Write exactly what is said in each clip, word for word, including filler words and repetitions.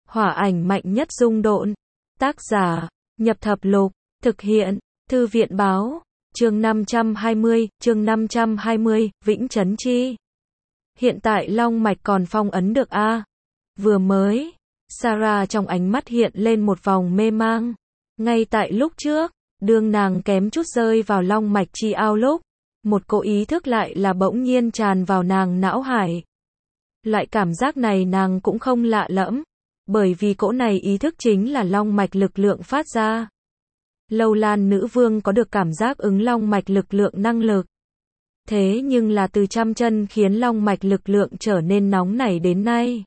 Hỏa ảnh mạnh nhất dung độn. Tác giả, Nhập Thập Lục. Thực hiện, Thư viện báo. Chương năm trăm hai mươi, chương năm trăm hai mươi, Vĩnh Chấn Chi. Hiện tại long mạch còn phong ấn được a? À? Vừa mới, Sarah trong ánh mắt hiện lên một vòng mê mang. Ngay tại lúc trước, đương nàng kém chút rơi vào long mạch chi ao lúc, một cỗ ý thức lại là bỗng nhiên tràn vào nàng não hải. Loại cảm giác này nàng cũng không lạ lẫm, bởi vì cỗ này ý thức chính là long mạch lực lượng phát ra. Lâu Lan nữ vương có được cảm giác ứng long mạch lực lượng năng lực. Thế nhưng là từ trăm chân khiến long mạch lực lượng trở nên nóng nảy đến nay,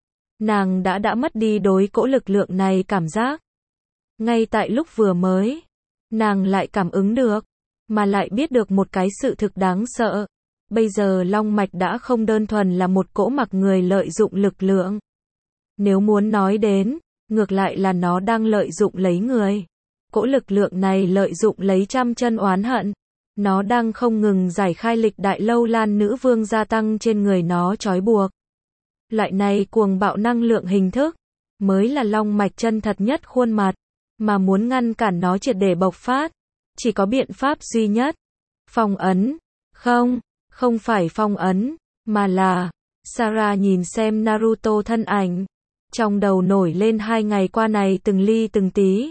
nàng đã đã mất đi đối cỗ lực lượng này cảm giác. Ngay tại lúc vừa mới, nàng lại cảm ứng được, mà lại biết được một cái sự thực đáng sợ. Bây giờ long mạch đã không đơn thuần là một cỗ mặc người lợi dụng lực lượng. Nếu muốn nói đến, ngược lại là nó đang lợi dụng lấy người. Cỗ lực lượng này lợi dụng lấy trăm chân oán hận. Nó đang không ngừng giải khai lịch đại Lâu Lan nữ vương gia tăng trên người nó trói buộc. Loại này cuồng bạo năng lượng hình thức, mới là long mạch chân thật nhất khuôn mặt. Mà muốn ngăn cản nó triệt để bộc phát, chỉ có biện pháp duy nhất. Phong ấn. Không, không phải phong ấn, mà là... Sarah nhìn xem Naruto thân ảnh. Trong đầu nổi lên hai ngày qua này từng ly từng tí.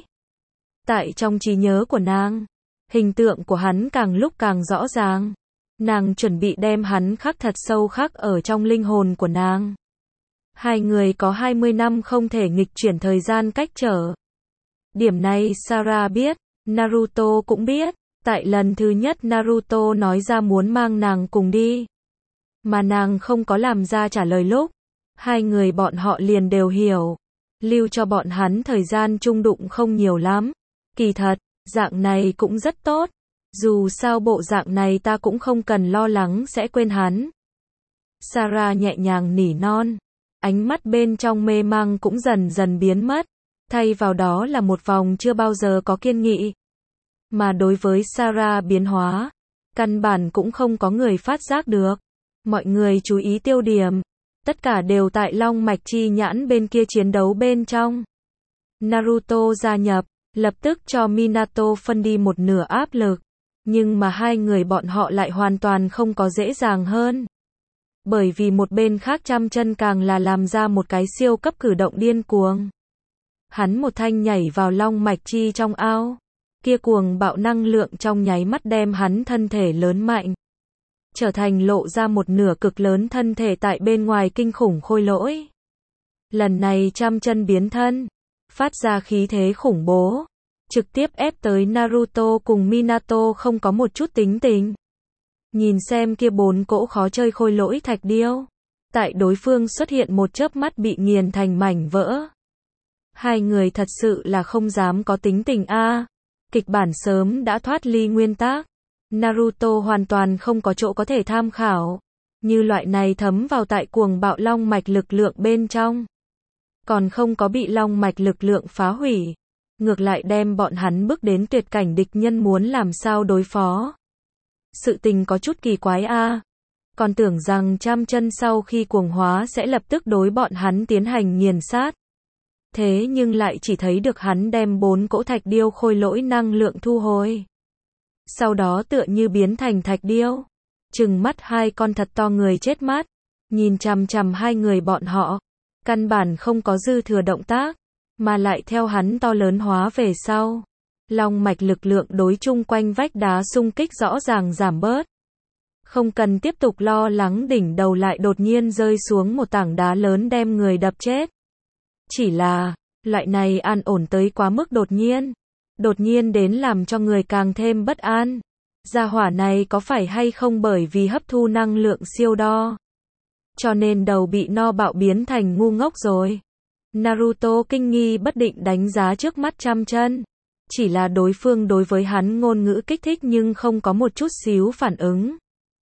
Tại trong trí nhớ của nàng, hình tượng của hắn càng lúc càng rõ ràng. Nàng chuẩn bị đem hắn khắc thật sâu khắc ở trong linh hồn của nàng. Hai người có hai mươi năm không thể nghịch chuyển thời gian cách trở. Điểm này Sarah biết, Naruto cũng biết. Tại lần thứ nhất Naruto nói ra muốn mang nàng cùng đi, mà nàng không có làm ra trả lời lúc, hai người bọn họ liền đều hiểu. Lưu cho bọn hắn thời gian chung đụng không nhiều lắm. Kỳ thật, dạng này cũng rất tốt. Dù sao bộ dạng này ta cũng không cần lo lắng sẽ quên hắn. Sarah nhẹ nhàng nỉ non. Ánh mắt bên trong mê mang cũng dần dần biến mất. Thay vào đó là một vòng chưa bao giờ có kiên nghị. Mà đối với Sarah biến hóa, căn bản cũng không có người phát giác được. Mọi người chú ý tiêu điểm, tất cả đều tại long mạch chi nhãn bên kia chiến đấu bên trong. Naruto gia nhập, lập tức cho Minato phân đi một nửa áp lực. Nhưng mà hai người bọn họ lại hoàn toàn không có dễ dàng hơn. Bởi vì một bên khác trăm chân càng là làm ra một cái siêu cấp cử động điên cuồng. Hắn một thanh nhảy vào long mạch chi trong ao. Kia cuồng bạo năng lượng trong nháy mắt đem hắn thân thể lớn mạnh, trở thành lộ ra một nửa cực lớn thân thể tại bên ngoài kinh khủng khôi lỗi. Lần này trăm chân biến thân, phát ra khí thế khủng bố, trực tiếp ép tới Naruto cùng Minato không có một chút tính tình. Nhìn xem kia bốn cỗ khó chơi khôi lỗi thạch điêu, tại đối phương xuất hiện một chớp mắt bị nghiền thành mảnh vỡ. Hai người thật sự là không dám có tính tình a. À. Kịch bản sớm đã thoát ly nguyên tắc. Naruto hoàn toàn không có chỗ có thể tham khảo. Như loại này thấm vào tại cuồng bạo long mạch lực lượng bên trong. Còn không có bị long mạch lực lượng phá hủy. Ngược lại đem bọn hắn bước đến tuyệt cảnh địch nhân muốn làm sao đối phó. Sự tình có chút kỳ quái a. À. Còn tưởng rằng trăm chân sau khi cuồng hóa sẽ lập tức đối bọn hắn tiến hành nghiền sát. Thế nhưng lại chỉ thấy được hắn đem bốn cỗ thạch điêu khôi lỗi năng lượng thu hồi. Sau đó tựa như biến thành thạch điêu. Trừng mắt hai con thật to người chết mắt. Nhìn chằm chằm hai người bọn họ. Căn bản không có dư thừa động tác. Mà lại theo hắn to lớn hóa về sau. Long mạch lực lượng đối chung quanh vách đá xung kích rõ ràng giảm bớt. Không cần tiếp tục lo lắng đỉnh đầu lại đột nhiên rơi xuống một tảng đá lớn đem người đập chết. Chỉ là, loại này an ổn tới quá mức đột nhiên. Đột nhiên đến làm cho người càng thêm bất an. Gia hỏa này có phải hay không bởi vì hấp thu năng lượng siêu đo, cho nên đầu bị no bạo biến thành ngu ngốc rồi. Naruto kinh nghi bất định đánh giá trước mắt trăm chân. Chỉ là đối phương đối với hắn ngôn ngữ kích thích nhưng không có một chút xíu phản ứng.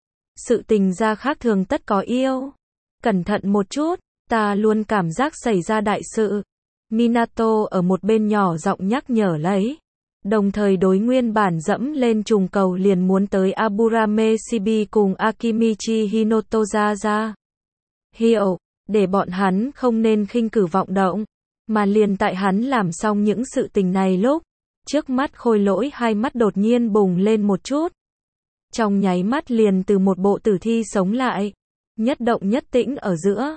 Sự tình ra khác thường tất có yêu. Cẩn thận một chút. Ta luôn cảm giác xảy ra đại sự. Minato ở một bên nhỏ giọng nhắc nhở lấy. Đồng thời đối nguyên bản dẫm lên trùng cầu liền muốn tới Aburame Shibi cùng Akimichi Hinoto ra ra hiệu, để bọn hắn không nên khinh cử vọng động. Mà liền tại hắn làm xong những sự tình này lúc, trước mắt Khôi Lỗi hai mắt đột nhiên bùng lên một chút. Trong nháy mắt liền từ một bộ tử thi sống lại, nhất động nhất tĩnh ở giữa.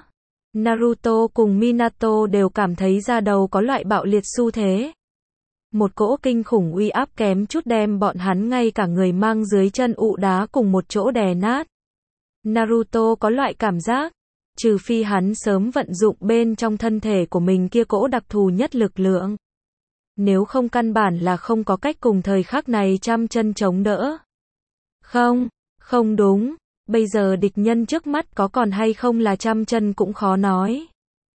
Naruto cùng Minato đều cảm thấy da đầu có loại bạo liệt xu thế. Một cỗ kinh khủng uy áp kém chút đem bọn hắn ngay cả người mang dưới chân ụ đá cùng một chỗ đè nát. Naruto có loại cảm giác, trừ phi hắn sớm vận dụng bên trong thân thể của mình kia cỗ đặc thù nhất lực lượng. Nếu không căn bản là không có cách cùng thời khắc này trăm chân chống đỡ. Không, không đúng, bây giờ địch nhân trước mắt có còn hay không là trăm chân cũng khó nói.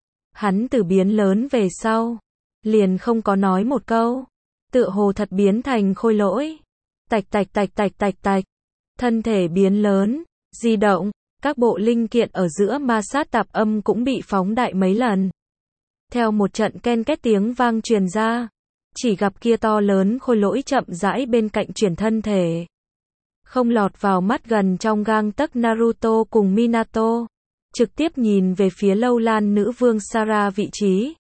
Hắn từ biến lớn về sau, liền không có nói một câu, tựa hồ thật biến thành Khôi Lỗi. Tạch tạch tạch tạch tạch tạch, thân thể biến lớn, di động, các bộ linh kiện ở giữa ma sát tạp âm cũng bị phóng đại mấy lần. Theo một trận ken két tiếng vang truyền ra, chỉ gặp kia to lớn Khôi Lỗi chậm rãi bên cạnh chuyển thân thể. Không lọt vào mắt gần trong gang tấc Naruto cùng Minato, trực tiếp nhìn về phía Lâu Lan nữ vương Sarah vị trí.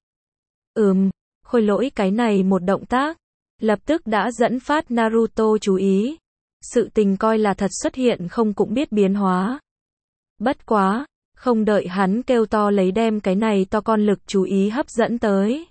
Ừm, Khôi Lỗi cái này một động tác, lập tức đã dẫn phát Naruto chú ý. Sự tình coi là thật xuất hiện không cũng biết biến hóa. Bất quá, không đợi hắn kêu to lấy đem cái này to con lực chú ý hấp dẫn tới.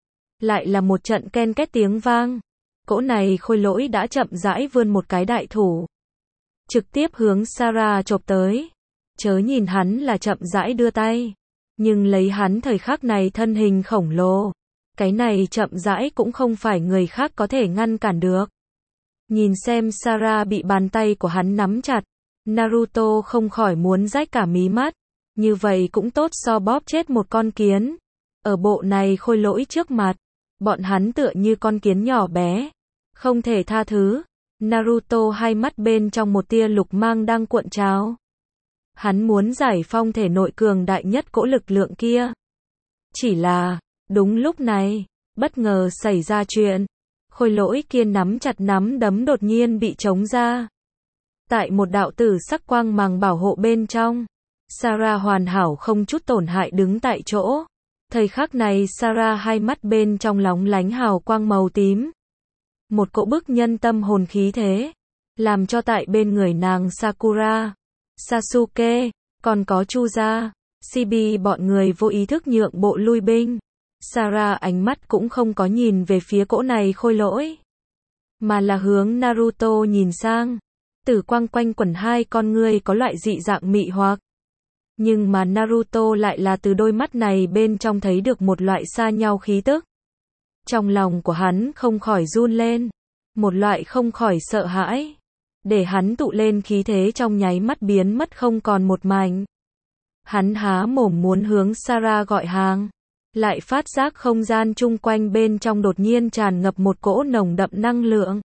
Lại là một trận ken két tiếng vang. Cỗ này Khôi Lỗi đã chậm rãi vươn một cái đại thủ, trực tiếp hướng Sarah chộp tới. Chớ nhìn hắn là chậm rãi đưa tay, nhưng lấy hắn thời khắc này thân hình khổng lồ, cái này chậm rãi cũng không phải người khác có thể ngăn cản được. Nhìn xem Sarah bị bàn tay của hắn nắm chặt, Naruto không khỏi muốn rách cả mí mắt. Như vậy cũng tốt so bóp chết một con kiến. Ở bộ này Khôi Lỗi trước mặt, bọn hắn tựa như con kiến nhỏ bé, không thể tha thứ. Naruto hai mắt bên trong một tia lục mang đang cuộn trào. Hắn muốn giải phong thể nội cường đại nhất cỗ lực lượng kia. Chỉ là, đúng lúc này, bất ngờ xảy ra chuyện. Khôi Lỗi kia nắm chặt nắm đấm đột nhiên bị trống ra. Tại một đạo tử sắc quang mang bảo hộ bên trong, Sarah hoàn hảo không chút tổn hại đứng tại chỗ. Thời khắc này Sarah hai mắt bên trong lóng lánh hào quang màu tím. Một cỗ bức nhân tâm hồn khí thế, làm cho tại bên người nàng Sakura, Sasuke, còn có Chuza, Chibi bọn người vô ý thức nhượng bộ lui binh. Sarah ánh mắt cũng không có nhìn về phía cỗ này Khôi Lỗi, mà là hướng Naruto nhìn sang. Tử quang quanh quẩn hai con ngươi có loại dị dạng mị hoặc. Nhưng mà Naruto lại là từ đôi mắt này bên trong thấy được một loại xa nhau khí tức. Trong lòng của hắn không khỏi run lên, một loại không khỏi sợ hãi, để hắn tụ lên khí thế trong nháy mắt biến mất không còn một mảnh. Hắn há mồm muốn hướng Sarah gọi hàng, lại phát giác không gian chung quanh bên trong đột nhiên tràn ngập một cỗ nồng đậm năng lượng,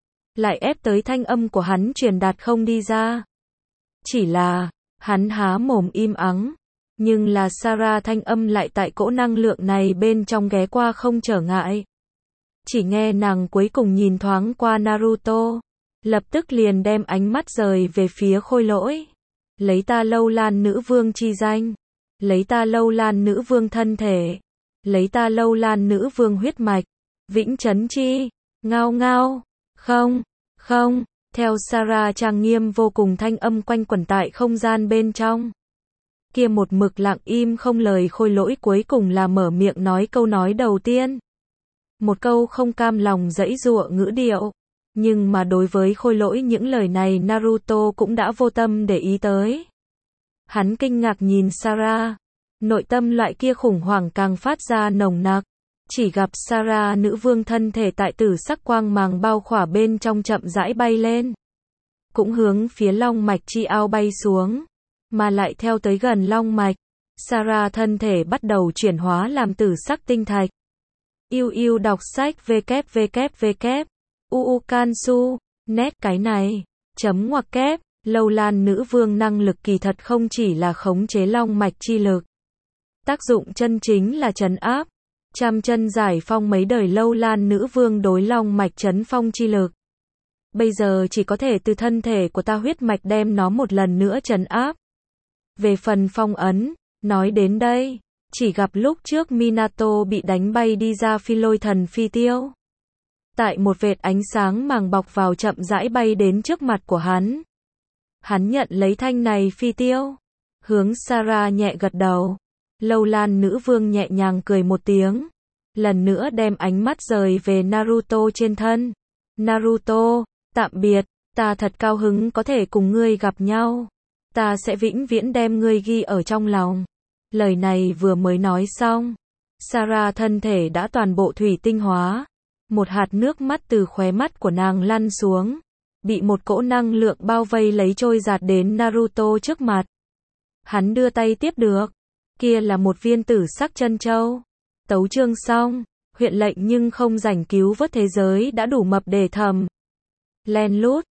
lại ép tới thanh âm của hắn truyền đạt không đi ra. Chỉ là, hắn há mồm im ắng, nhưng là Sarah thanh âm lại tại cỗ năng lượng này bên trong ghé qua không trở ngại. Chỉ nghe nàng cuối cùng nhìn thoáng qua Naruto, lập tức liền đem ánh mắt rời về phía Khôi Lỗi. Lấy ta Lâu Lan nữ vương chi danh, lấy ta Lâu Lan nữ vương thân thể, lấy ta Lâu Lan nữ vương huyết mạch, vĩnh chấn chi, ngao ngao, không, không, theo Sarah trang nghiêm vô cùng thanh âm quanh quẩn tại không gian bên trong. Kia một mực lặng im không lời Khôi Lỗi cuối cùng là mở miệng nói câu nói đầu tiên. Một câu không cam lòng giãy giụa ngữ điệu. Nhưng mà đối với Khôi Lỗi những lời này Naruto cũng đã vô tâm để ý tới. Hắn kinh ngạc nhìn Sarah, nội tâm loại kia khủng hoảng càng phát ra nồng nặc. Chỉ gặp Sarah nữ vương thân thể tại tử sắc quang màng bao khỏa bên trong chậm rãi bay lên, cũng hướng phía long mạch chi ao bay xuống, mà lại theo tới gần long mạch, Sarah thân thể bắt đầu chuyển hóa làm tử sắc tinh thạch. Yêu yêu đọc sách www uukansu net cái này chấm ngoặc kép. Lâu Lan nữ vương năng lực kỳ thật không chỉ là khống chế long mạch chi lực, tác dụng chân chính là trấn áp, trăm chân giải phong mấy đời Lâu Lan nữ vương đối long mạch trấn phong chi lực. Bây giờ chỉ có thể từ thân thể của ta huyết mạch đem nó một lần nữa trấn áp. Về phần phong ấn, nói đến đây, Chỉ gặp lúc trước Minato bị đánh bay đi ra phi lôi thần phi tiêu. Tại một vệt ánh sáng màng bọc vào chậm rãi bay đến trước mặt của hắn. Hắn nhận lấy thanh này phi tiêu. Hướng Sarah nhẹ gật đầu. Lâu Lan nữ vương nhẹ nhàng cười một tiếng. Lần nữa đem ánh mắt rời về Naruto trên thân. Naruto, tạm biệt, ta thật cao hứng có thể cùng ngươi gặp nhau. Ta sẽ vĩnh viễn đem ngươi ghi ở trong lòng. Lời này vừa mới nói xong. Sarah thân thể đã toàn bộ thủy tinh hóa. Một hạt nước mắt từ khóe mắt của nàng lăn xuống. Bị một cỗ năng lượng bao vây lấy trôi giạt đến Naruto trước mặt. Hắn đưa tay tiếp được. Kia là một viên tử sắc chân châu. Tấu chương xong. Huyện lệnh nhưng không rảnh cứu vớt thế giới đã đủ mập để thầm. Len lút.